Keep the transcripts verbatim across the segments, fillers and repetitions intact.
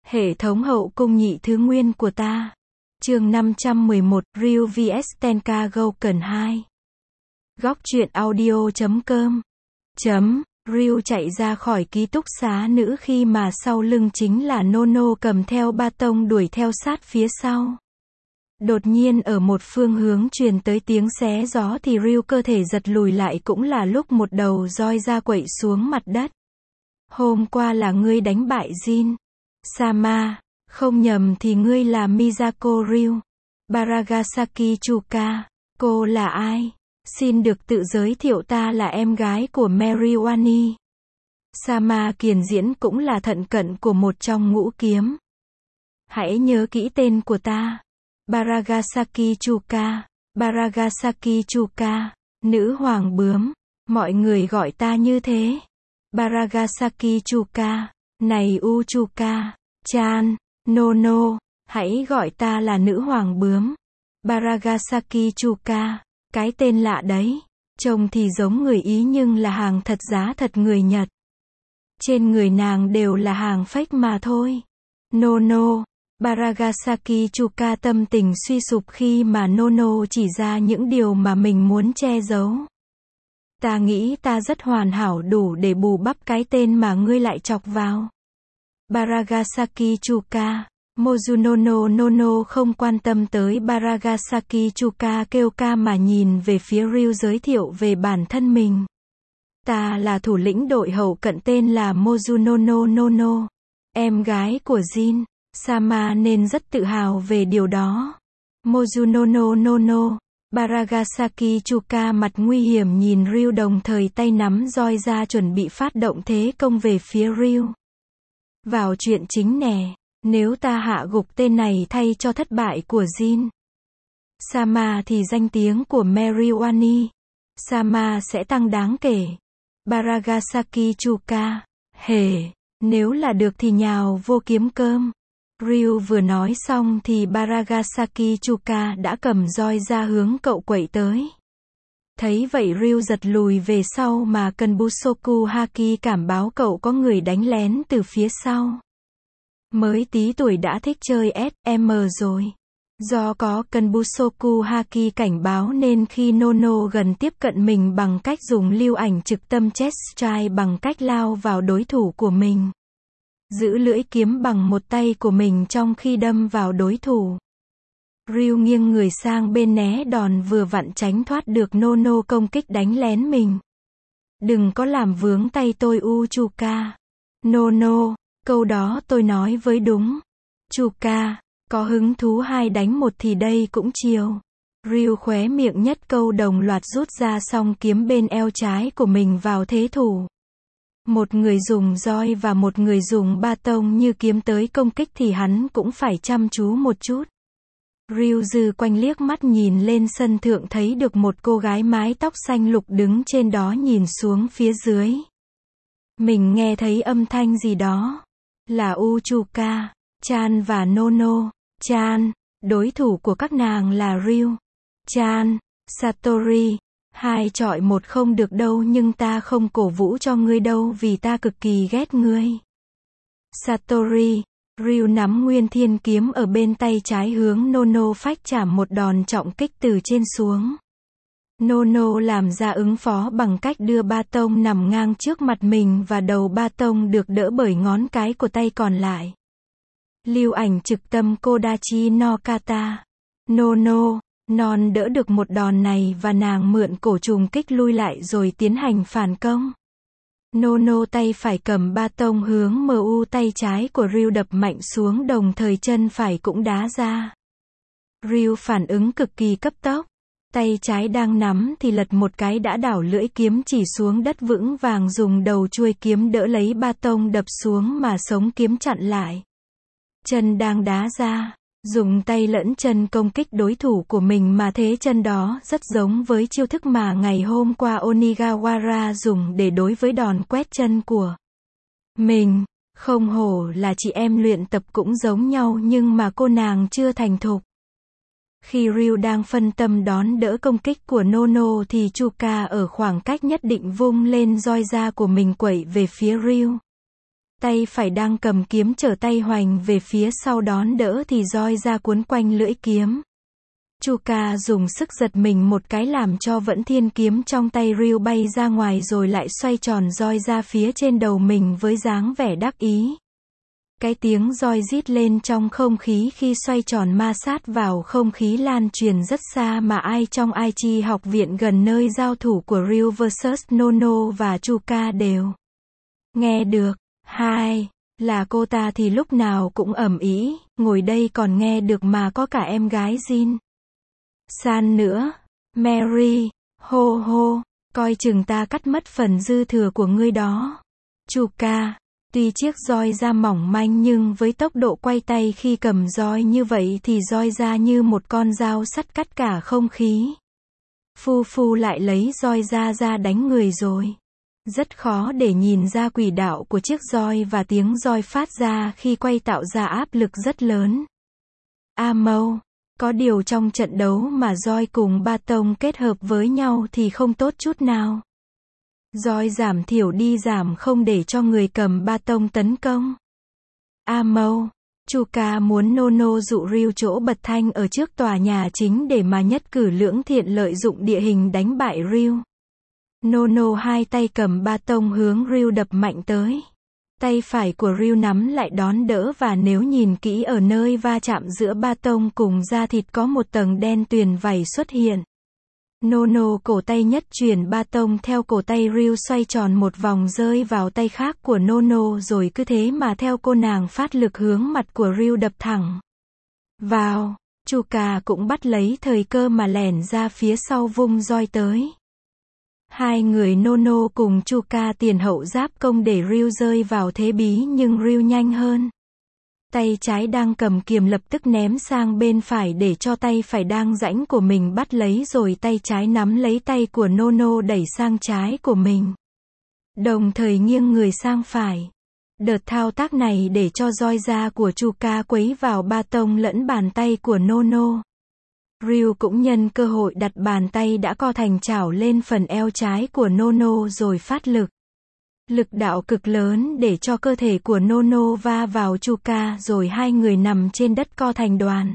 Hệ thống hậu cung nhị thứ nguyên của ta. Chương năm trăm mười một, Ryu vs Tenka Gouken hai. Góc truyện audio chấm com. Chấm, Ryu chạy ra khỏi ký túc xá nữ khi mà sau lưng chính là Nono cầm theo ba tông đuổi theo sát phía sau. Đột nhiên ở một phương hướng truyền tới tiếng xé gió thì Ryu cơ thể giật lùi lại, cũng là lúc một đầu roi ra quậy xuống mặt đất. Hôm qua là ngươi đánh bại Jin Sama, không nhầm thì ngươi là Misako Ryu Baragasaki Chuka. Cô là ai? Xin được tự giới thiệu, ta là em gái của Mariwani. Sama kiền diễn cũng là thận cận của một trong ngũ kiếm. Hãy nhớ kỹ tên của ta. Baragasaki Chuka. Baragasaki Chuka, nữ hoàng bướm. Mọi người gọi ta như thế. Baragasaki Chuka. Này Uchuka chan, Nono, hãy gọi ta là nữ hoàng bướm. Baragasaki Chuka. Cái tên lạ đấy. Trông thì giống người Ý nhưng là hàng thật giá thật người Nhật. Trên người nàng đều là hàng fake mà thôi. Nono. Baragasaki Chuka tâm tình suy sụp khi mà Nono chỉ ra những điều mà mình muốn che giấu. Ta nghĩ ta rất hoàn hảo đủ để bù bắp cái tên mà ngươi lại chọc vào. Baragasaki Chuka. Mozunono Nono không quan tâm tới Baragasaki Chuka kêu ca mà nhìn về phía Ryu giới thiệu về bản thân mình. Ta là thủ lĩnh đội hậu cận tên là Mozunono Nono, em gái của Jin Sama nên rất tự hào về điều đó. Mozunono Nono. Baragasaki Chuka mặt nguy hiểm nhìn Ryu đồng thời tay nắm roi ra chuẩn bị phát động thế công về phía Ryu. Vào chuyện chính nè. Nếu ta hạ gục tên này thay cho thất bại của Jin Sama thì danh tiếng của Mariwani Sama sẽ tăng đáng kể. Baragasaki Chuka. Hề, nếu là được thì nhào vô kiếm cơm. Ryu vừa nói xong thì Baragasaki Chuka đã cầm roi ra hướng cậu quậy tới. Thấy vậy Ryu giật lùi về sau mà Kenbusoku Haki cảm báo cậu có người đánh lén từ phía sau. Mới tí tuổi đã thích chơi ét em rồi. Do có Kenbusoku Haki cảnh báo nên khi Nono gần tiếp cận mình bằng cách dùng lưu ảnh trực tâm chest strike bằng cách lao vào đối thủ của mình. Giữ lưỡi kiếm bằng một tay của mình trong khi đâm vào đối thủ. Ryu nghiêng người sang bên né đòn vừa vặn tránh thoát được Nono công kích đánh lén mình. Đừng có làm vướng tay tôi Uchuka. Nono, câu đó tôi nói với đúng. Chuka, có hứng thú hai đánh một thì đây cũng chiều. Ryu khóe miệng nhất câu đồng loạt rút ra song kiếm bên eo trái của mình vào thế thủ. Một người dùng roi và một người dùng ba tông như kiếm tới công kích thì hắn cũng phải chăm chú một chút. Ryu dư quanh liếc mắt nhìn lên sân thượng thấy được một cô gái mái tóc xanh lục đứng trên đó nhìn xuống phía dưới. Mình nghe thấy âm thanh gì đó. Là Uchuka chan và Nono chan. Đối thủ của các nàng là Ryu chan, Satori. Hai chọi một không được đâu, nhưng ta không cổ vũ cho ngươi đâu vì ta cực kỳ ghét ngươi. Satori. Ryu nắm nguyên thiên kiếm ở bên tay trái hướng Nono phách chảm một đòn trọng kích từ trên xuống. Nono làm ra ứng phó bằng cách đưa ba tông nằm ngang trước mặt mình và đầu ba tông được đỡ bởi ngón cái của tay còn lại. Lưu ảnh trực tâm Kodachi no Kata. Nono, non đỡ được một đòn này và nàng mượn cổ trùng kích lui lại rồi tiến hành phản công. Nono tay phải cầm ba tông hướng mu tay trái của Ryu đập mạnh xuống đồng thời chân phải cũng đá ra. Ryu phản ứng cực kỳ cấp tốc. Tay trái đang nắm thì lật một cái đã đảo lưỡi kiếm chỉ xuống đất vững vàng dùng đầu chuôi kiếm đỡ lấy ba tông đập xuống mà sống kiếm chặn lại. Chân đang đá ra. Dùng tay lẫn chân công kích đối thủ của mình mà thế chân đó rất giống với chiêu thức mà ngày hôm qua Onigawara dùng để đối với đòn quét chân của mình. Không hổ là chị em luyện tập cũng giống nhau nhưng mà cô nàng chưa thành thục. Khi Ryu đang phân tâm đón đỡ công kích của Nono thì Chuka ở khoảng cách nhất định vung lên roi ra của mình quẩy về phía Ryu. Tay phải đang cầm kiếm trở tay hoành về phía sau đón đỡ thì roi ra cuốn quanh lưỡi kiếm. Chuka dùng sức giật mình một cái làm cho vẫn thiên kiếm trong tay Ryu bay ra ngoài rồi lại xoay tròn roi ra phía trên đầu mình với dáng vẻ đắc ý. Cái tiếng roi rít lên trong không khí khi xoay tròn ma sát vào không khí lan truyền rất xa mà ai trong Aichi học viện gần nơi giao thủ của Ryu versus Nono và Chuka đều nghe được. Hai, là cô ta thì lúc nào cũng ầm ĩ, ngồi đây còn nghe được mà có cả em gái Jin San nữa. Mary, hô hô, coi chừng ta cắt mất phần dư thừa của ngươi đó. Chuka, tuy chiếc roi da mỏng manh nhưng với tốc độ quay tay khi cầm roi như vậy thì roi ra như một con dao sắt cắt cả không khí. Phu Phu lại lấy roi da ra đánh người rồi. Rất khó để nhìn ra quỹ đạo của chiếc roi và tiếng roi phát ra khi quay tạo ra áp lực rất lớn. A Mâu, có điều trong trận đấu mà roi cùng ba tông kết hợp với nhau thì không tốt chút nào. Roi giảm thiểu đi giảm không để cho người cầm ba tông tấn công. A Mâu, Chuka muốn Nono dụ Ryu chỗ bật thanh ở trước tòa nhà chính để mà nhất cử lưỡng thiện lợi dụng địa hình đánh bại Ryu. Nono hai tay cầm ba tông hướng Ryu đập mạnh tới. Tay phải của Ryu nắm lại đón đỡ và nếu nhìn kỹ ở nơi va chạm giữa ba tông cùng da thịt có một tầng đen tuyền vảy xuất hiện. Nono cổ tay nhất chuyển ba tông theo cổ tay Ryu xoay tròn một vòng rơi vào tay khác của Nono rồi cứ thế mà theo cô nàng phát lực hướng mặt của Ryu đập thẳng vào. Chuka cũng bắt lấy thời cơ mà lẻn ra phía sau vung roi tới. Hai người Nono cùng Chuka tiền hậu giáp công để Ryu rơi vào thế bí nhưng Ryu nhanh hơn. Tay trái đang cầm kiềm lập tức ném sang bên phải để cho tay phải đang rãnh của mình bắt lấy rồi tay trái nắm lấy tay của Nono đẩy sang trái của mình. Đồng thời nghiêng người sang phải. Đợt thao tác này để cho roi da của Chuka quấy vào ba tông lẫn bàn tay của Nono. Ryu cũng nhân cơ hội đặt bàn tay đã co thành chảo lên phần eo trái của Nono rồi phát lực. Lực đạo cực lớn để cho cơ thể của Nono va vào Chuka rồi hai người nằm trên đất co thành đoàn.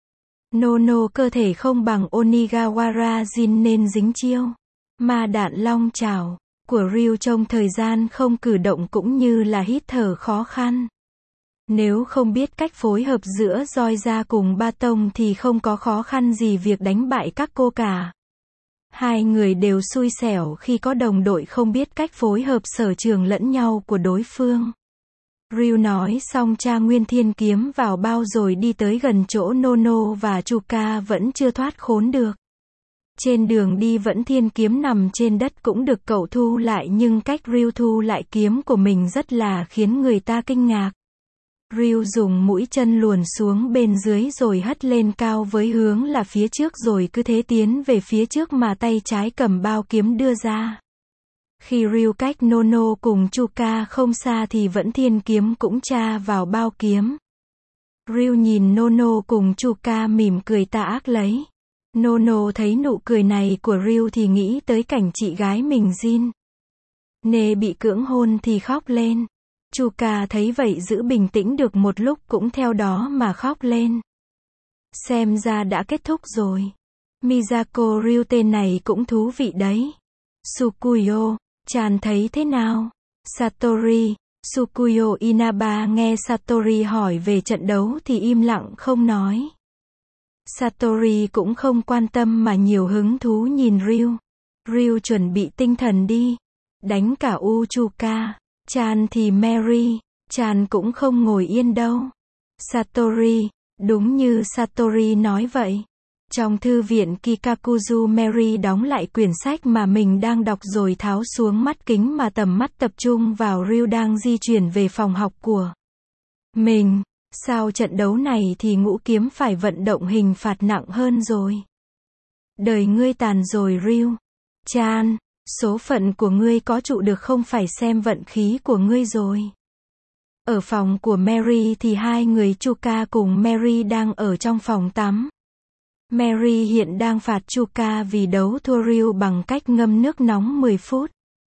Nono cơ thể không bằng Onigawara Jin nên dính chiêu ma đạn long chảo của Ryu trong thời gian không cử động cũng như là hít thở khó khăn. Nếu không biết cách phối hợp giữa roi da cùng ba tông thì không có khó khăn gì việc đánh bại các cô cả. Hai người đều xui xẻo khi có đồng đội không biết cách phối hợp sở trường lẫn nhau của đối phương. Ryu nói xong tra nguyên thiên kiếm vào bao rồi đi tới gần chỗ Nono và Chuka vẫn chưa thoát khốn được. Trên đường đi vẫn thiên kiếm nằm trên đất cũng được cậu thu lại nhưng cách Ryu thu lại kiếm của mình rất là khiến người ta kinh ngạc. Ryu dùng mũi chân luồn xuống bên dưới rồi hất lên cao với hướng là phía trước rồi cứ thế tiến về phía trước mà tay trái cầm bao kiếm đưa ra. Khi Ryu cách Nono cùng Chuka không xa thì vẫn thiên kiếm cũng tra vào bao kiếm. Ryu nhìn Nono cùng Chuka mỉm cười tà ác lấy. Nono thấy nụ cười này của Ryu thì nghĩ tới cảnh chị gái mình Jin Nê bị cưỡng hôn thì khóc lên. Chuka thấy vậy giữ bình tĩnh được một lúc cũng theo đó mà khóc lên. Xem ra đã kết thúc rồi. Miyako Ryu tên này cũng thú vị đấy. Tsukuyo, chàng thấy thế nào? Satori, Tsukuyo Inaba nghe Satori hỏi về trận đấu thì im lặng không nói. Satori cũng không quan tâm mà nhiều hứng thú nhìn Ryu. Ryu chuẩn bị tinh thần đi. Đánh cả Uchuka. Chan thì Mary, Chan cũng không ngồi yên đâu. Satori, đúng như Satori nói vậy. Trong thư viện Kikakuzu Mary đóng lại quyển sách mà mình đang đọc rồi tháo xuống mắt kính mà tầm mắt tập trung vào Ryu đang di chuyển về phòng học của mình. Sau trận đấu này thì ngũ kiếm phải vận động hình phạt nặng hơn rồi. Đời ngươi tàn rồi Ryu. Chan, số phận của ngươi có trụ được không phải xem vận khí của ngươi rồi. Ở phòng của Mary thì hai người Chuka cùng Mary đang ở trong phòng tắm. Mary hiện đang phạt Chuka vì đấu thua Ryu bằng cách ngâm nước nóng mười phút.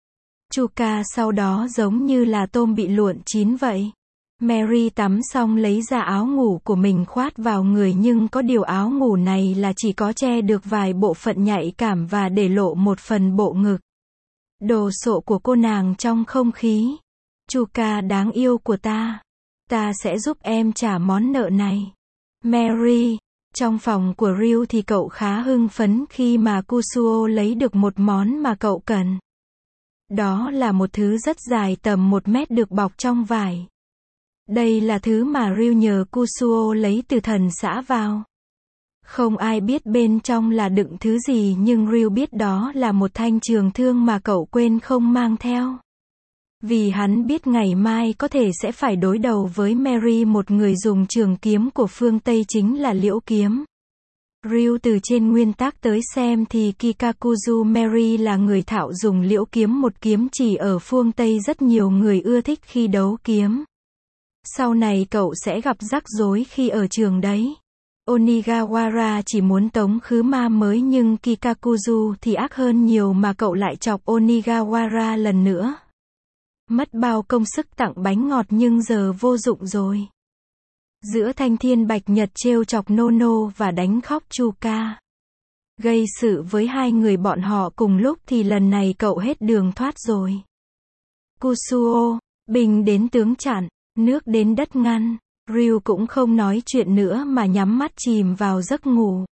Chuka sau đó giống như là tôm bị luộn chín vậy. Mary tắm xong lấy ra áo ngủ của mình khoát vào người nhưng có điều áo ngủ này là chỉ có che được vài bộ phận nhạy cảm và để lộ một phần bộ ngực. Đồ sộ của cô nàng trong không khí. Chuka đáng yêu của ta. Ta sẽ giúp em trả món nợ này. Mary. Trong phòng của Ryu thì cậu khá hưng phấn khi mà Kusuo lấy được một món mà cậu cần. Đó là một thứ rất dài tầm một mét được bọc trong vải. Đây là thứ mà Ryu nhờ Kusuo lấy từ thần xã vào. Không ai biết bên trong là đựng thứ gì nhưng Ryu biết đó là một thanh trường thương mà cậu quên không mang theo. Vì hắn biết ngày mai có thể sẽ phải đối đầu với Mary, một người dùng trường kiếm của phương Tây chính là liễu kiếm. Ryu từ trên nguyên tắc tới xem thì Kikakuzu Mary là người thạo dùng liễu kiếm, một kiếm chỉ ở phương Tây rất nhiều người ưa thích khi đấu kiếm. Sau này cậu sẽ gặp rắc rối khi ở trường đấy. Onigawara chỉ muốn tống khứ ma mới nhưng Kikakuzu thì ác hơn nhiều mà cậu lại chọc Onigawara lần nữa. Mất bao công sức tặng bánh ngọt nhưng giờ vô dụng rồi. Giữa thanh thiên bạch nhật trêu chọc Nono và đánh khóc Chuka. Gây sự với hai người bọn họ cùng lúc thì lần này cậu hết đường thoát rồi. Kusuo, bình đến tướng chặn, nước đến đất ngăn. Ryu cũng không nói chuyện nữa mà nhắm mắt chìm vào giấc ngủ.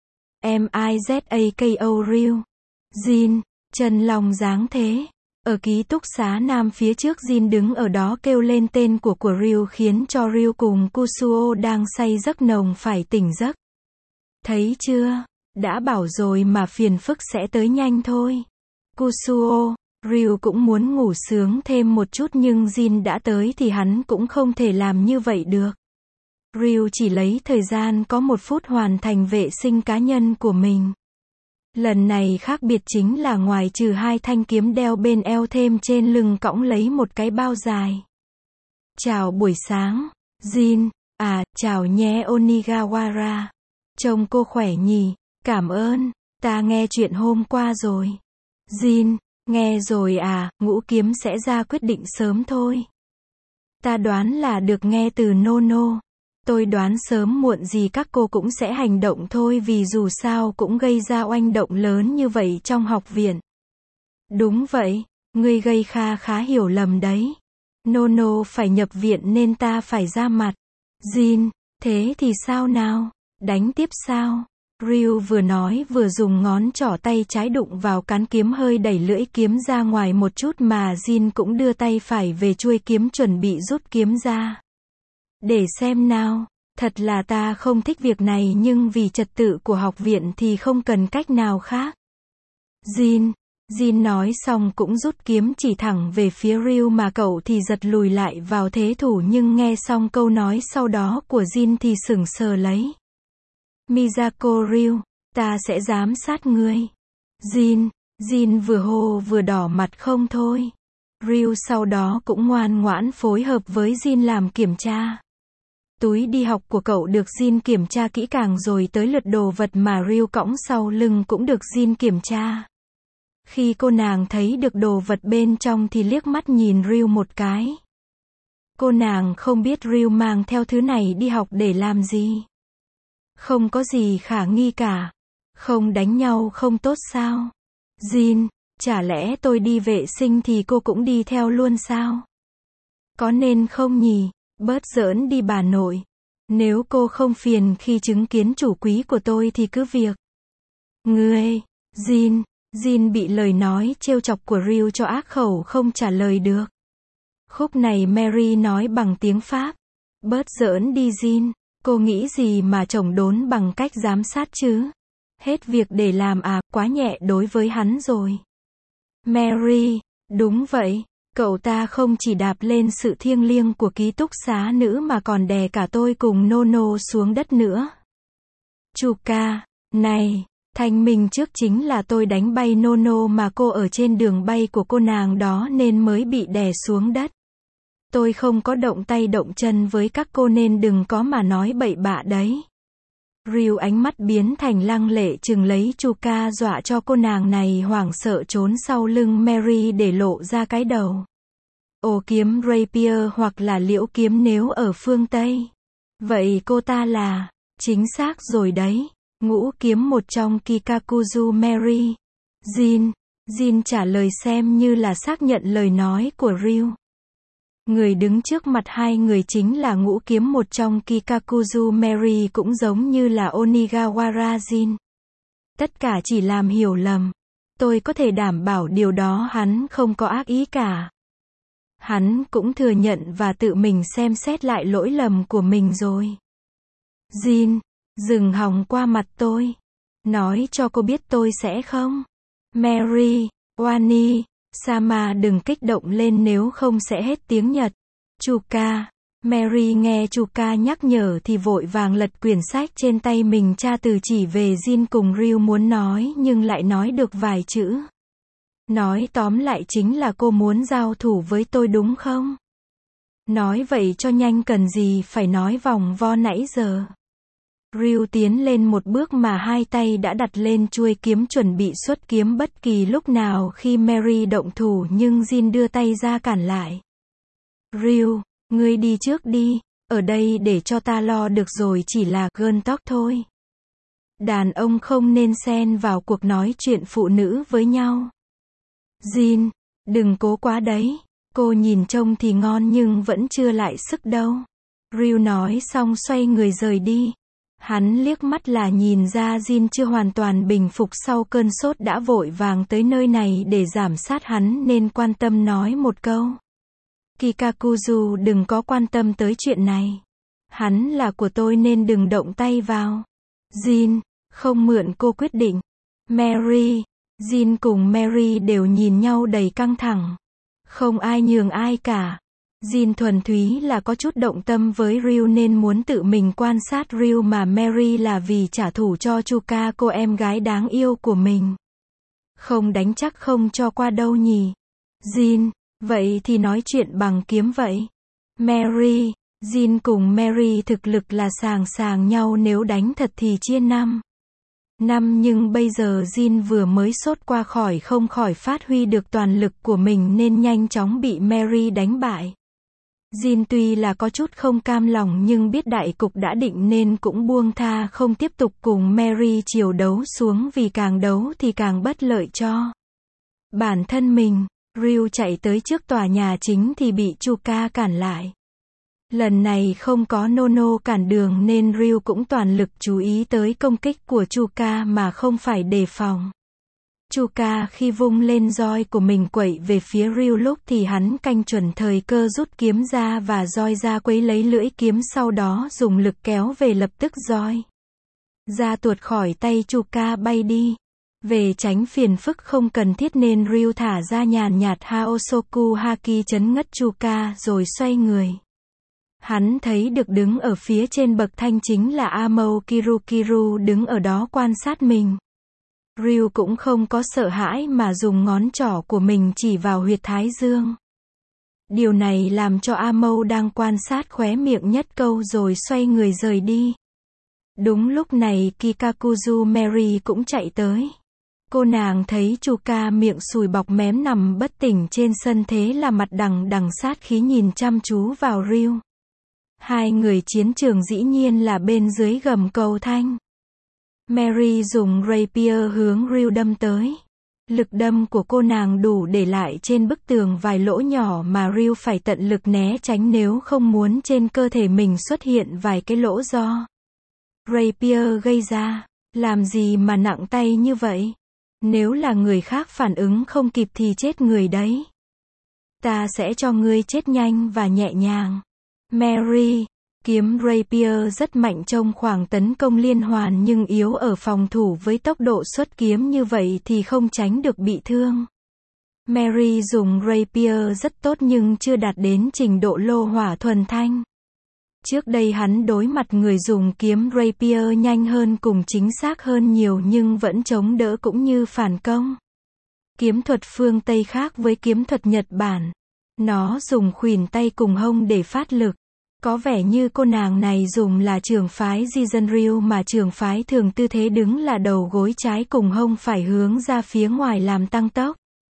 Mizako Ryu. Jin, chân lòng dáng thế. Ở ký túc xá nam phía trước Jin đứng ở đó kêu lên tên của của Ryu khiến cho Ryu cùng Kusuo đang say giấc nồng phải tỉnh giấc. Thấy chưa? Đã bảo rồi mà phiền phức sẽ tới nhanh thôi. Kusuo, Ryu cũng muốn ngủ sướng thêm một chút nhưng Jin đã tới thì hắn cũng không thể làm như vậy được. Ryu chỉ lấy thời gian có một phút hoàn thành vệ sinh cá nhân của mình. Lần này khác biệt chính là ngoài trừ hai thanh kiếm đeo bên eo thêm trên lưng cõng lấy một cái bao dài. Chào buổi sáng, Jin. À, chào nhé Onigawara. Trông cô khỏe nhỉ, cảm ơn, ta nghe chuyện hôm qua rồi. Jin, nghe rồi à, ngũ kiếm sẽ ra quyết định sớm thôi. Ta đoán là được nghe từ Nono. Tôi đoán sớm muộn gì các cô cũng sẽ hành động thôi vì dù sao cũng gây ra oanh động lớn như vậy trong học viện. Đúng vậy, ngươi gây kha khá hiểu lầm đấy. Nono phải nhập viện nên ta phải ra mặt. Jin, thế thì sao nào? Đánh tiếp sao? Ryu vừa nói vừa dùng ngón trỏ tay trái đụng vào cán kiếm hơi đẩy lưỡi kiếm ra ngoài một chút mà Jin cũng đưa tay phải về chuôi kiếm chuẩn bị rút kiếm ra. Để xem nào, thật là ta không thích việc này nhưng vì trật tự của học viện thì không cần cách nào khác. Jin, Jin nói xong cũng rút kiếm chỉ thẳng về phía Ryu mà cậu thì giật lùi lại vào thế thủ nhưng nghe xong câu nói sau đó của Jin thì sững sờ lấy. Mizako Ryu, ta sẽ giám sát ngươi. Jin, Jin vừa hô vừa đỏ mặt không thôi. Ryu sau đó cũng ngoan ngoãn phối hợp với Jin làm kiểm tra. Túi đi học của cậu được Jin kiểm tra kỹ càng rồi tới lượt đồ vật mà Ryu cõng sau lưng cũng được Jin kiểm tra. Khi cô nàng thấy được đồ vật bên trong thì liếc mắt nhìn Ryu một cái. Cô nàng không biết Ryu mang theo thứ này đi học để làm gì. Không có gì khả nghi cả. Không đánh nhau không tốt sao? Jin, chả lẽ tôi đi vệ sinh thì cô cũng đi theo luôn sao? Có nên không nhỉ? Bớt giỡn đi bà nội. Nếu cô không phiền khi chứng kiến chủ quý của tôi thì cứ việc. Ngươi, Jin, Jin bị lời nói trêu chọc của Ryu cho ác khẩu không trả lời được. Khúc này Mary nói bằng tiếng Pháp. Bớt giỡn đi Jin, cô nghĩ gì mà chồng đốn bằng cách giám sát chứ? Hết việc để làm à, quá nhẹ đối với hắn rồi. Mary, đúng vậy. Cậu ta không chỉ đạp lên sự thiêng liêng của ký túc xá nữ mà còn đè cả tôi cùng Nono xuống đất nữa. Chuka, này, thanh minh trước chính là tôi đánh bay Nono mà cô ở trên đường bay của cô nàng đó nên mới bị đè xuống đất. Tôi không có động tay động chân với các cô nên đừng có mà nói bậy bạ đấy. Ryu ánh mắt biến thành lăng lệ chừng lấy Chuka dọa cho cô nàng này hoảng sợ trốn sau lưng Mary để lộ ra cái đầu. Ồ kiếm rapier hoặc là liễu kiếm nếu ở phương Tây. Vậy cô ta là, chính xác rồi đấy, ngũ kiếm một trong Kikakuzu Mary. Jin, Jin trả lời xem như là xác nhận lời nói của Ryu. Người đứng trước mặt hai người chính là ngũ kiếm một trong Kikakuzu Mary cũng giống như là Onigawara Jin. Tất cả chỉ làm hiểu lầm. Tôi có thể đảm bảo điều đó hắn không có ác ý cả. Hắn cũng thừa nhận và tự mình xem xét lại lỗi lầm của mình rồi. Jin, dừng hòng qua mặt tôi. Nói cho cô biết tôi sẽ không. Mary, Wani, Sama đừng kích động lên nếu không sẽ hết tiếng Nhật. Chuka. Mary nghe Chuka nhắc nhở thì vội vàng lật quyển sách trên tay mình tra từ chỉ về Jin cùng Ryu muốn nói nhưng lại nói được vài chữ. Nói tóm lại chính là cô muốn giao thủ với tôi đúng không? Nói vậy cho nhanh cần gì phải nói vòng vo nãy giờ. Ryu tiến lên một bước mà hai tay đã đặt lên chuôi kiếm chuẩn bị xuất kiếm bất kỳ lúc nào khi Mary động thủ nhưng Jin đưa tay ra cản lại. Ryu, ngươi đi trước đi, ở đây để cho ta lo được rồi chỉ là gơn tóc thôi. Đàn ông không nên xen vào cuộc nói chuyện phụ nữ với nhau. Jin, đừng cố quá đấy, cô nhìn trông thì ngon nhưng vẫn chưa lại sức đâu. Ryu nói xong xoay người rời đi. Hắn liếc mắt là nhìn ra Jin chưa hoàn toàn bình phục sau cơn sốt đã vội vàng tới nơi này để giảm sát hắn nên quan tâm nói một câu. Kikakuzu đừng có quan tâm tới chuyện này. Hắn là của tôi nên đừng động tay vào. Jin, không mượn cô quyết định. Mary, Jin cùng Mary đều nhìn nhau đầy căng thẳng. Không ai nhường ai cả. Jin thuần túy là có chút động tâm với Ryu nên muốn tự mình quan sát Ryu mà Mary là vì trả thù cho Chuka cô em gái đáng yêu của mình. Không đánh chắc không cho qua đâu nhỉ. Jin, vậy thì nói chuyện bằng kiếm vậy. Mary, Jin cùng Mary thực lực là sàng sàng nhau nếu đánh thật thì chia năm. Năm nhưng bây giờ Jin vừa mới sốt qua khỏi không khỏi phát huy được toàn lực của mình nên nhanh chóng bị Mary đánh bại. Jin tuy là có chút không cam lòng nhưng biết đại cục đã định nên cũng buông tha không tiếp tục cùng Mary chiều đấu xuống vì càng đấu thì càng bất lợi cho bản thân mình. Ryu chạy tới trước tòa nhà chính thì bị Chuka cản lại. Lần này không có Nono cản đường nên Ryu cũng toàn lực chú ý tới công kích của Chuka mà không phải đề phòng. Chuka khi vung lên roi của mình quẩy về phía Ryu lúc thì hắn canh chuẩn thời cơ rút kiếm ra và roi ra quấy lấy lưỡi kiếm sau đó dùng lực kéo về lập tức roi ra tuột khỏi tay Chuka bay đi. Về tránh phiền phức không cần thiết nên Ryu thả ra nhàn nhạt Haosoku Haki chấn ngất Chuka rồi xoay người. Hắn thấy được đứng ở phía trên bậc thanh chính là Amou Kirukiru đứng ở đó quan sát mình. Ryu cũng không có sợ hãi mà dùng ngón trỏ của mình chỉ vào huyệt thái dương. Điều này làm cho Amou đang quan sát khóe miệng nhất câu rồi xoay người rời đi. Đúng lúc này Kikakuzu Mary cũng chạy tới. Cô nàng thấy Chuka miệng sùi bọc mém nằm bất tỉnh trên sân thế là mặt đằng đằng sát khí nhìn chăm chú vào Ryu. Hai người chiến trường dĩ nhiên là bên dưới gầm cầu thanh. Mary dùng rapier hướng Ryu đâm tới. Lực đâm của cô nàng đủ để lại trên bức tường vài lỗ nhỏ mà Ryu phải tận lực né tránh nếu không muốn trên cơ thể mình xuất hiện vài cái lỗ do rapier gây ra. Làm gì mà nặng tay như vậy? Nếu là người khác phản ứng không kịp thì chết người đấy. Ta sẽ cho ngươi chết nhanh và nhẹ nhàng. Mary, kiếm rapier rất mạnh trong khoảng tấn công liên hoàn nhưng yếu ở phòng thủ với tốc độ xuất kiếm như vậy thì không tránh được bị thương. Mary dùng rapier rất tốt nhưng chưa đạt đến trình độ lô hỏa thuần thanh. Trước đây hắn đối mặt người dùng kiếm rapier nhanh hơn cùng chính xác hơn nhiều nhưng vẫn chống đỡ cũng như phản công. Kiếm thuật phương Tây khác với kiếm thuật Nhật Bản. Nó dùng khuỷu tay cùng hông để phát lực. Có vẻ như cô nàng này dùng là trường phái Jizenryu mà trường phái thường tư thế đứng là đầu gối trái cùng hông phải hướng ra phía ngoài làm tăng tốc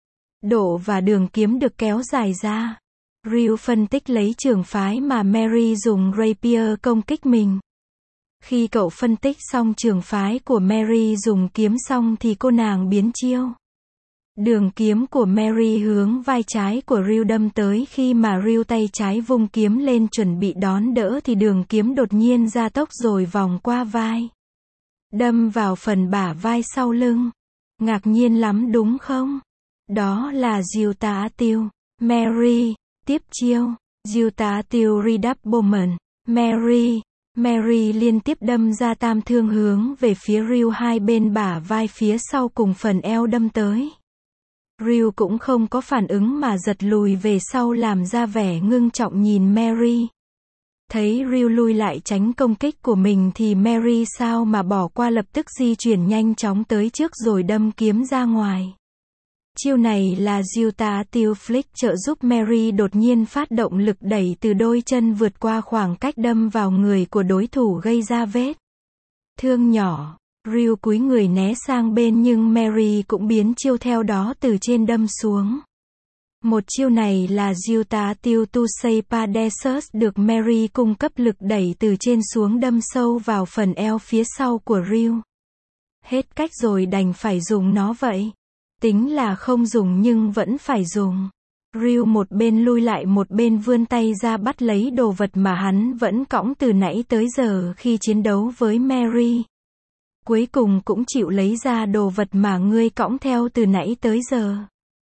độ và đường kiếm được kéo dài ra. Ryu phân tích lấy trường phái mà Mary dùng rapier công kích mình. Khi cậu phân tích xong trường phái của Mary dùng kiếm xong thì cô nàng biến chiêu. Đường kiếm của Mary hướng vai trái của Ryu đâm tới, khi mà Ryu tay trái vung kiếm lên chuẩn bị đón đỡ thì đường kiếm đột nhiên gia tốc rồi vòng qua vai. Đâm vào phần bả vai sau lưng. Ngạc nhiên lắm đúng không? Đó là Ryuta Tiêu. Mary, tiếp chiêu. Ryuta Tiêu Redoublement. Mary. Mary liên tiếp đâm ra tam thương hướng về phía Ryu, hai bên bả vai phía sau cùng phần eo đâm tới. Ryu cũng không có phản ứng mà giật lùi về sau làm ra vẻ ngưng trọng nhìn Mary. Thấy Ryu lui lại tránh công kích của mình thì Mary sao mà bỏ qua, lập tức di chuyển nhanh chóng tới trước rồi đâm kiếm ra ngoài. Chiêu này là Ryuta Tiêu Flick trợ giúp Mary đột nhiên phát động lực đẩy từ đôi chân vượt qua khoảng cách đâm vào người của đối thủ gây ra vết thương nhỏ. Ryu cúi người né sang bên nhưng Mary cũng biến chiêu theo đó từ trên đâm xuống. Một chiêu này là Ryuta Tiêu Tusei Padesus được Mary cung cấp lực đẩy từ trên xuống đâm sâu vào phần eo phía sau của Ryu. Hết cách rồi đành phải dùng nó vậy. Tính là không dùng nhưng vẫn phải dùng. Ryu một bên lui lại một bên vươn tay ra bắt lấy đồ vật mà hắn vẫn cõng từ nãy tới giờ khi chiến đấu với Mary. Cuối cùng cũng chịu lấy ra đồ vật mà ngươi cõng theo từ nãy tới giờ.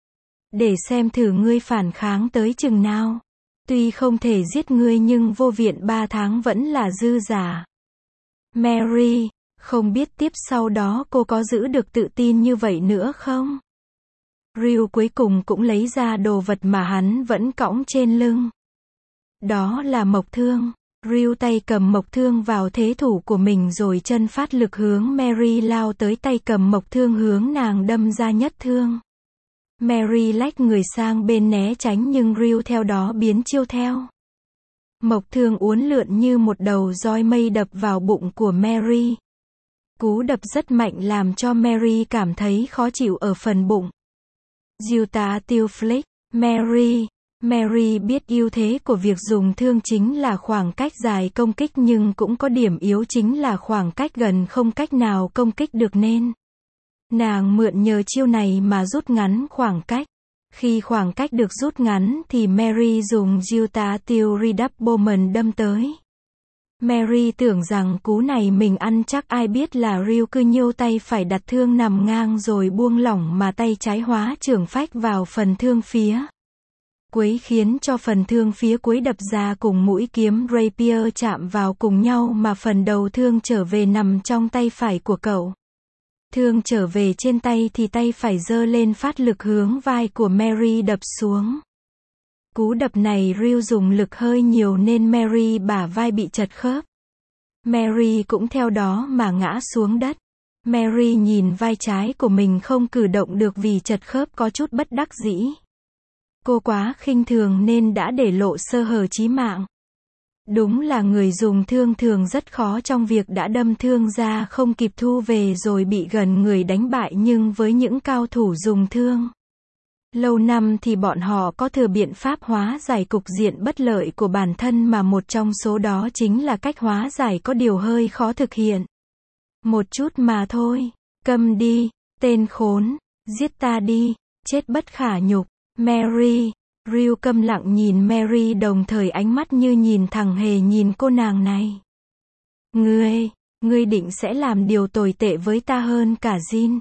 Để xem thử ngươi phản kháng tới chừng nào. Tuy không thể giết ngươi nhưng vô viện ba tháng vẫn là dư giả. Mary, không biết tiếp sau đó cô có giữ được tự tin như vậy nữa không? Ryu cuối cùng cũng lấy ra đồ vật mà hắn vẫn cõng trên lưng. Đó là mộc thương. Ryu tay cầm mộc thương vào thế thủ của mình rồi chân phát lực hướng Mary lao tới, tay cầm mộc thương hướng nàng đâm ra nhất thương. Mary lách người sang bên né tránh nhưng Ryu theo đó biến chiêu theo. Mộc thương uốn lượn như một đầu roi mây đập vào bụng của Mary. Cú đập rất mạnh làm cho Mary cảm thấy khó chịu ở phần bụng. Ryuta Tiêu Flick. Mary. Mary biết ưu thế của việc dùng thương chính là khoảng cách dài công kích nhưng cũng có điểm yếu chính là khoảng cách gần không cách nào công kích được nên nàng mượn nhờ chiêu này mà rút ngắn khoảng cách. Khi khoảng cách được rút ngắn thì Mary dùng Ryuta Tiêu Redoublement đâm tới. Mary tưởng rằng cú này mình ăn chắc, ai biết là Ryu cứ nhô tay phải đặt thương nằm ngang rồi buông lỏng mà tay trái hóa trưởng phách vào phần thương phía cuối khiến cho phần thương phía cuối đập ra cùng mũi kiếm rapier chạm vào cùng nhau mà phần đầu thương trở về nằm trong tay phải của cậu. Thương trở về trên tay thì tay phải giơ lên phát lực hướng vai của Mary đập xuống. Cú đập này Ryu dùng lực hơi nhiều nên Mary bả vai bị chật khớp. Mary cũng theo đó mà ngã xuống đất. Mary nhìn vai trái của mình không cử động được vì chật khớp có chút bất đắc dĩ. Cô quá khinh thường nên đã để lộ sơ hở chí mạng. Đúng là người dùng thương thường rất khó trong việc đã đâm thương ra không kịp thu về rồi bị gần người đánh bại, nhưng với những cao thủ dùng thương lâu năm thì bọn họ có thừa biện pháp hóa giải cục diện bất lợi của bản thân, mà một trong số đó chính là cách hóa giải có điều hơi khó thực hiện. Một chút mà thôi. Câm đi, tên khốn, giết ta đi, chết bất khả nhục. Mary. Ryu câm lặng nhìn Mary, đồng thời ánh mắt như nhìn thẳng hề nhìn cô nàng này. Ngươi, ngươi định sẽ làm điều tồi tệ với ta hơn cả Jin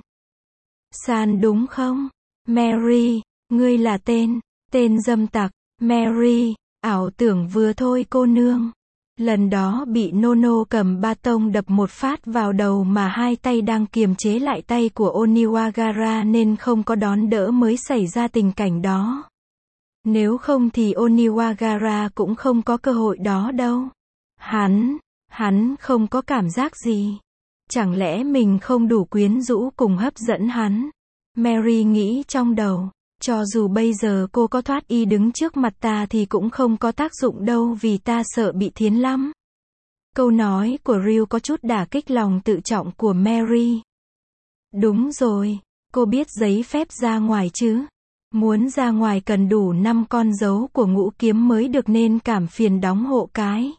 San đúng không? Mary, ngươi là tên, tên dâm tặc. Mary, ảo tưởng vừa thôi cô nương. Lần đó bị Nono cầm ba tông đập một phát vào đầu mà hai tay đang kiềm chế lại tay của Oniwagara nên không có đón đỡ mới xảy ra tình cảnh đó. Nếu không thì Oniwagara cũng không có cơ hội đó đâu. Hắn, hắn không có cảm giác gì. Chẳng lẽ mình không đủ quyến rũ cùng hấp dẫn hắn? Mary nghĩ trong đầu. Cho dù bây giờ cô có thoát y đứng trước mặt ta thì cũng không có tác dụng đâu vì ta sợ bị thiến lắm. Câu nói của Ryu có chút đả kích lòng tự trọng của Mary. Đúng rồi, cô biết giấy phép ra ngoài chứ? Muốn ra ngoài cần đủ năm con dấu của ngũ kiếm mới được nên cảm phiền đóng hộ cái.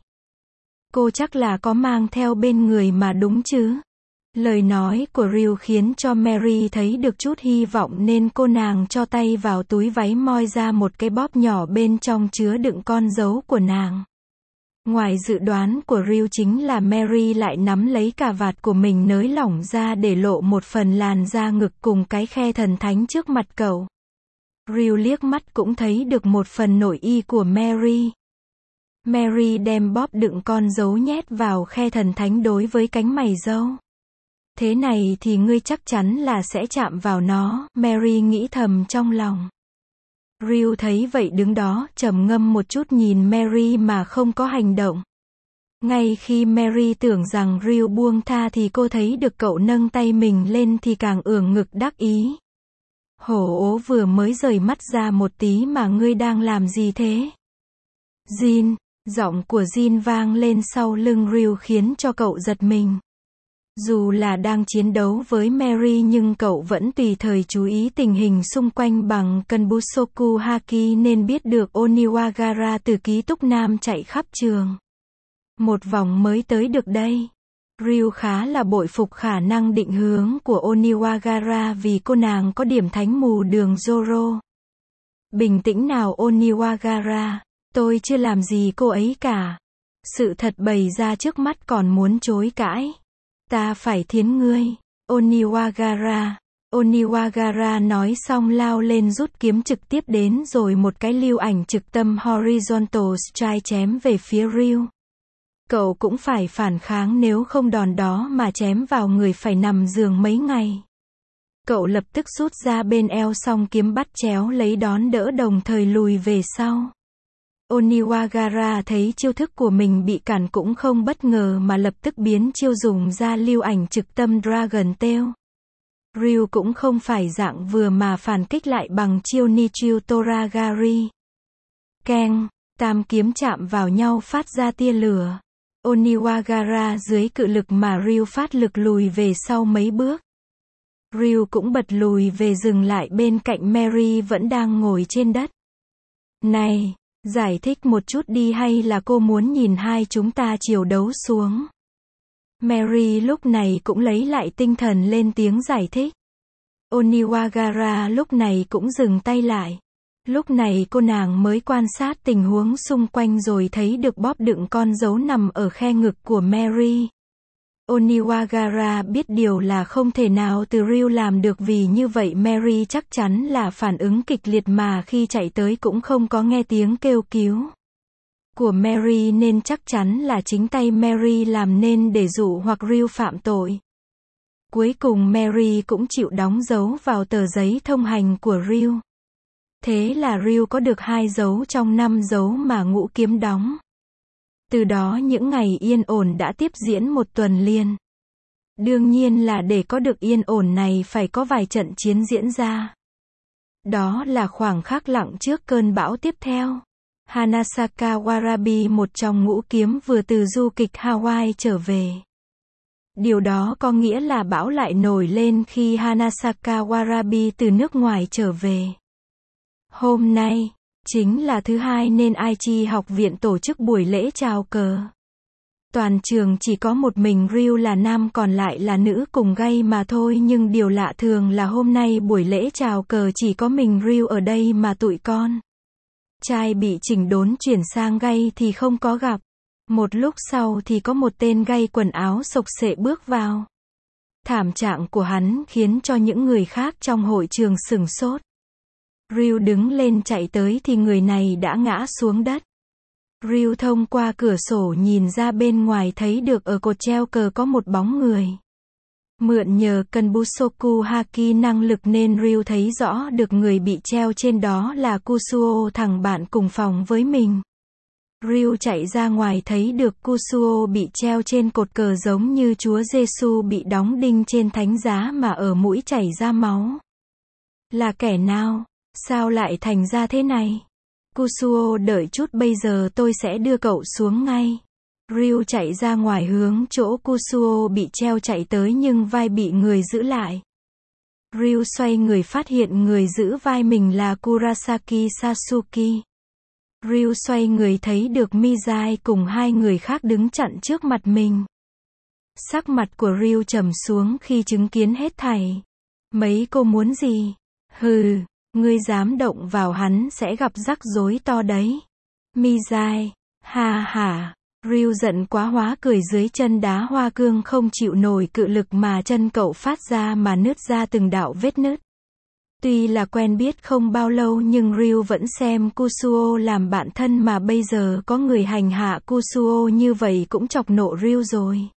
Cô chắc là có mang theo bên người mà đúng chứ? Lời nói của Ryu khiến cho Mary thấy được chút hy vọng nên cô nàng cho tay vào túi váy moi ra một cái bóp nhỏ bên trong chứa đựng con dấu của nàng. Ngoài dự đoán của Ryu chính là Mary lại nắm lấy cà vạt của mình nới lỏng ra để lộ một phần làn da ngực cùng cái khe thần thánh trước mặt cậu. Ryu liếc mắt cũng thấy được một phần nội y của Mary. Mary đem bóp đựng con dấu nhét vào khe thần thánh đối với cánh mày râu. Thế này thì ngươi chắc chắn là sẽ chạm vào nó, Mary nghĩ thầm trong lòng. Ryu thấy vậy đứng đó, trầm ngâm một chút nhìn Mary mà không có hành động. Ngay khi Mary tưởng rằng Ryu buông tha thì cô thấy được cậu nâng tay mình lên thì càng ưỡn ngực đắc ý. Hổ ố vừa mới rời mắt ra một tí mà ngươi đang làm gì thế? Jin, giọng của Jin vang lên sau lưng Ryu khiến cho cậu giật mình. Dù là đang chiến đấu với Mary nhưng cậu vẫn tùy thời chú ý tình hình xung quanh bằng Kenbushoku Haki nên biết được Oniwagara từ ký túc nam chạy khắp trường. Một vòng mới tới được đây. Ryu khá là bội phục khả năng định hướng của Oniwagara vì cô nàng có điểm thánh mù đường Zoro. Bình tĩnh nào Oniwagara, tôi chưa làm gì cô ấy cả. Sự thật bày ra trước mắt còn muốn chối cãi. Ta phải thiến ngươi, Oniwagara. Oniwagara nói xong lao lên rút kiếm trực tiếp đến rồi một cái lưu ảnh trực tâm horizontal strike chém về phía Ryu. Cậu cũng phải phản kháng nếu không đòn đó mà chém vào người phải nằm giường mấy ngày. Cậu lập tức rút ra bên eo song kiếm bắt chéo lấy đón đỡ đồng thời lùi về sau. Oniwagara thấy chiêu thức của mình bị cản cũng không bất ngờ mà lập tức biến chiêu dùng ra lưu ảnh trực tâm Dragon Tail. Ryu cũng không phải dạng vừa mà phản kích lại bằng chiêu Nichiu Toragari. Keng, tam kiếm chạm vào nhau phát ra tia lửa. Oniwagara dưới cự lực mà Ryu phát lực lùi về sau mấy bước. Ryu cũng bật lùi về dừng lại bên cạnh Mary vẫn đang ngồi trên đất. Này, giải thích một chút đi hay là cô muốn nhìn hai chúng ta chiều đấu xuống? Mary lúc này cũng lấy lại tinh thần lên tiếng giải thích. Oniwagara lúc này cũng dừng tay lại. Lúc này cô nàng mới quan sát tình huống xung quanh rồi thấy được bóp đựng con dấu nằm ở khe ngực của Mary. Oniwagara biết điều là không thể nào từ Ryu làm được vì như vậy Mary chắc chắn là phản ứng kịch liệt mà khi chạy tới cũng không có nghe tiếng kêu cứu của Mary nên chắc chắn là chính tay Mary làm nên để dụ hoặc Ryu phạm tội. Cuối cùng Mary cũng chịu đóng dấu vào tờ giấy thông hành của Ryu. Thế là Ryu có được hai dấu trong năm dấu mà ngũ kiếm đóng. Từ đó những ngày yên ổn đã tiếp diễn một tuần liền. Đương nhiên là để có được yên ổn này phải có vài trận chiến diễn ra. Đó là khoảng khắc lặng trước cơn bão tiếp theo. Hanasaka Warabi một trong ngũ kiếm vừa từ du kịch Hawaii trở về. Điều đó có nghĩa là bão lại nổi lên khi Hanasaka Warabi từ nước ngoài trở về. Hôm nay, chính là thứ hai nên Aichi học viện tổ chức buổi lễ chào cờ. Toàn trường chỉ có một mình Ryu là nam còn lại là nữ cùng gay mà thôi nhưng điều lạ thường là hôm nay buổi lễ chào cờ chỉ có mình Ryu ở đây mà tụi con. Trai bị chỉnh đốn chuyển sang gay thì không có gặp. Một lúc sau thì có một tên gay quần áo xộc xệ bước vào. Thảm trạng của hắn khiến cho những người khác trong hội trường sửng sốt. Ryu đứng lên chạy tới thì người này đã ngã xuống đất. Ryu thông qua cửa sổ nhìn ra bên ngoài thấy được ở cột treo cờ có một bóng người. Mượn nhờ Kenbushoku Haki năng lực nên Ryu thấy rõ được người bị treo trên đó là Kusuo, thằng bạn cùng phòng với mình. Ryu chạy ra ngoài thấy được Kusuo bị treo trên cột cờ giống như Chúa Giêsu bị đóng đinh trên thánh giá mà ở mũi chảy ra máu. Là kẻ nào? Sao lại thành ra thế này? Kusuo đợi chút, bây giờ tôi sẽ đưa cậu xuống ngay. Ryu chạy ra ngoài hướng chỗ Kusuo bị treo chạy tới nhưng vai bị người giữ lại. Ryu xoay người phát hiện người giữ vai mình là Kurasaki Sasuke. Ryu xoay người thấy được Mizai cùng hai người khác đứng chặn trước mặt mình. Sắc mặt của Ryu trầm xuống khi chứng kiến hết thảy. Mấy cô muốn gì? Hừ, ngươi dám động vào hắn sẽ gặp rắc rối to đấy. Mizai, ha ha. Ryu giận quá hóa cười, dưới chân đá hoa cương không chịu nổi cự lực mà chân cậu phát ra mà nứt ra từng đạo vết nứt. Tuy là quen biết không bao lâu nhưng Ryu vẫn xem Kusuo làm bạn thân, mà bây giờ có người hành hạ Kusuo như vậy cũng chọc nộ Ryu rồi.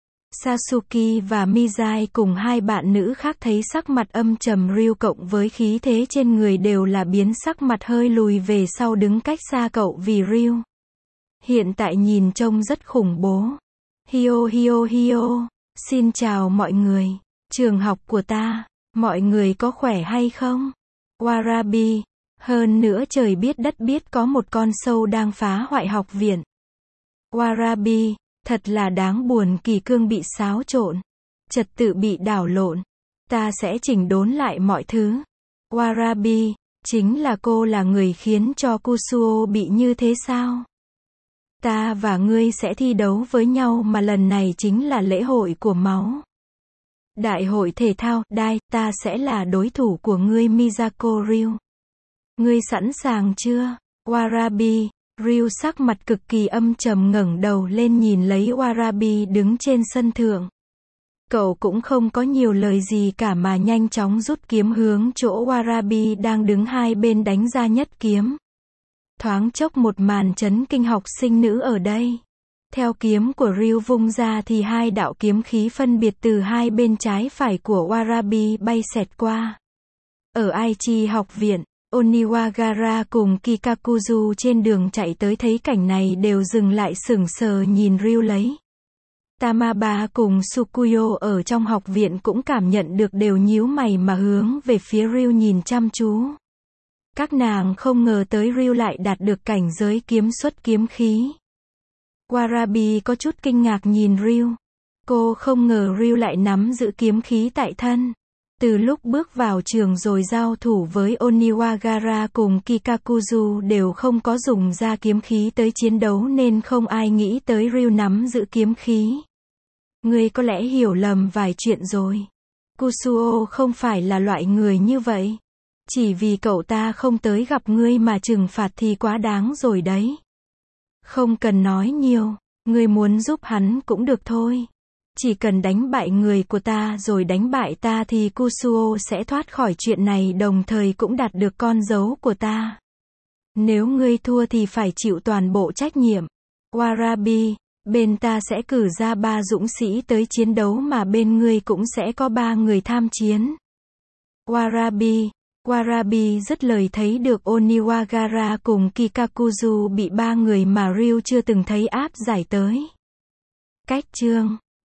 Sasuke và Mizai cùng hai bạn nữ khác thấy sắc mặt âm trầm Ryu cộng với khí thế trên người đều là biến sắc mặt hơi lùi về sau đứng cách xa cậu vì Ryu hiện tại nhìn trông rất khủng bố. Hio hio hio, xin chào mọi người, trường học của ta, mọi người có khỏe hay không? Warabi, hơn nữa trời biết đất biết có một con sâu đang phá hoại học viện. Warabi, thật là đáng buồn, kỷ cương bị xáo trộn, trật tự bị đảo lộn, ta sẽ chỉnh đốn lại mọi thứ. Warabi, chính là cô là người khiến cho Kusuo bị như thế sao? Ta và ngươi sẽ thi đấu với nhau mà lần này chính là lễ hội của máu. Đại hội thể thao, Dai, ta sẽ là đối thủ của ngươi Miyako Ryu. Ngươi sẵn sàng chưa? Warabi, Ryu sắc mặt cực kỳ âm trầm ngẩng đầu lên nhìn lấy Warabi đứng trên sân thượng. Cậu cũng không có nhiều lời gì cả mà nhanh chóng rút kiếm hướng chỗ Warabi đang đứng hai bên đánh ra nhất kiếm. Thoáng chốc một màn chấn kinh học sinh nữ ở đây. Theo kiếm của Ryu vung ra thì hai đạo kiếm khí phân biệt từ hai bên trái phải của Warabi bay xẹt qua. Ở Aichi học viện, Oniwagara cùng Kikakuzu trên đường chạy tới thấy cảnh này đều dừng lại sững sờ nhìn Ryu lấy. Tamaba cùng Sukuyo ở trong học viện cũng cảm nhận được, đều nhíu mày mà hướng về phía Ryu nhìn chăm chú. Các nàng không ngờ tới Ryu lại đạt được cảnh giới kiếm xuất kiếm khí. Warabi có chút kinh ngạc nhìn Ryu. Cô không ngờ Ryu lại nắm giữ kiếm khí tại thân. Từ lúc bước vào trường rồi giao thủ với Oniwagara cùng Kikakuzu đều không có dùng ra kiếm khí tới chiến đấu nên không ai nghĩ tới Ryu nắm giữ kiếm khí. Ngươi có lẽ hiểu lầm vài chuyện rồi. Kusuo không phải là loại người như vậy. Chỉ vì cậu ta không tới gặp ngươi mà trừng phạt thì quá đáng rồi đấy. Không cần nói nhiều, ngươi muốn giúp hắn cũng được thôi. Chỉ cần đánh bại người của ta rồi đánh bại ta thì Kusuo sẽ thoát khỏi chuyện này, đồng thời cũng đạt được con dấu của ta. Nếu ngươi thua thì phải chịu toàn bộ trách nhiệm. Warabi, bên ta sẽ cử ra ba dũng sĩ tới chiến đấu mà bên ngươi cũng sẽ có ba người tham chiến. Warabi, Warabi dứt lời thấy được Oniwagara cùng Kikakuzu bị ba người mà Ryu chưa từng thấy áp giải tới. Cách chương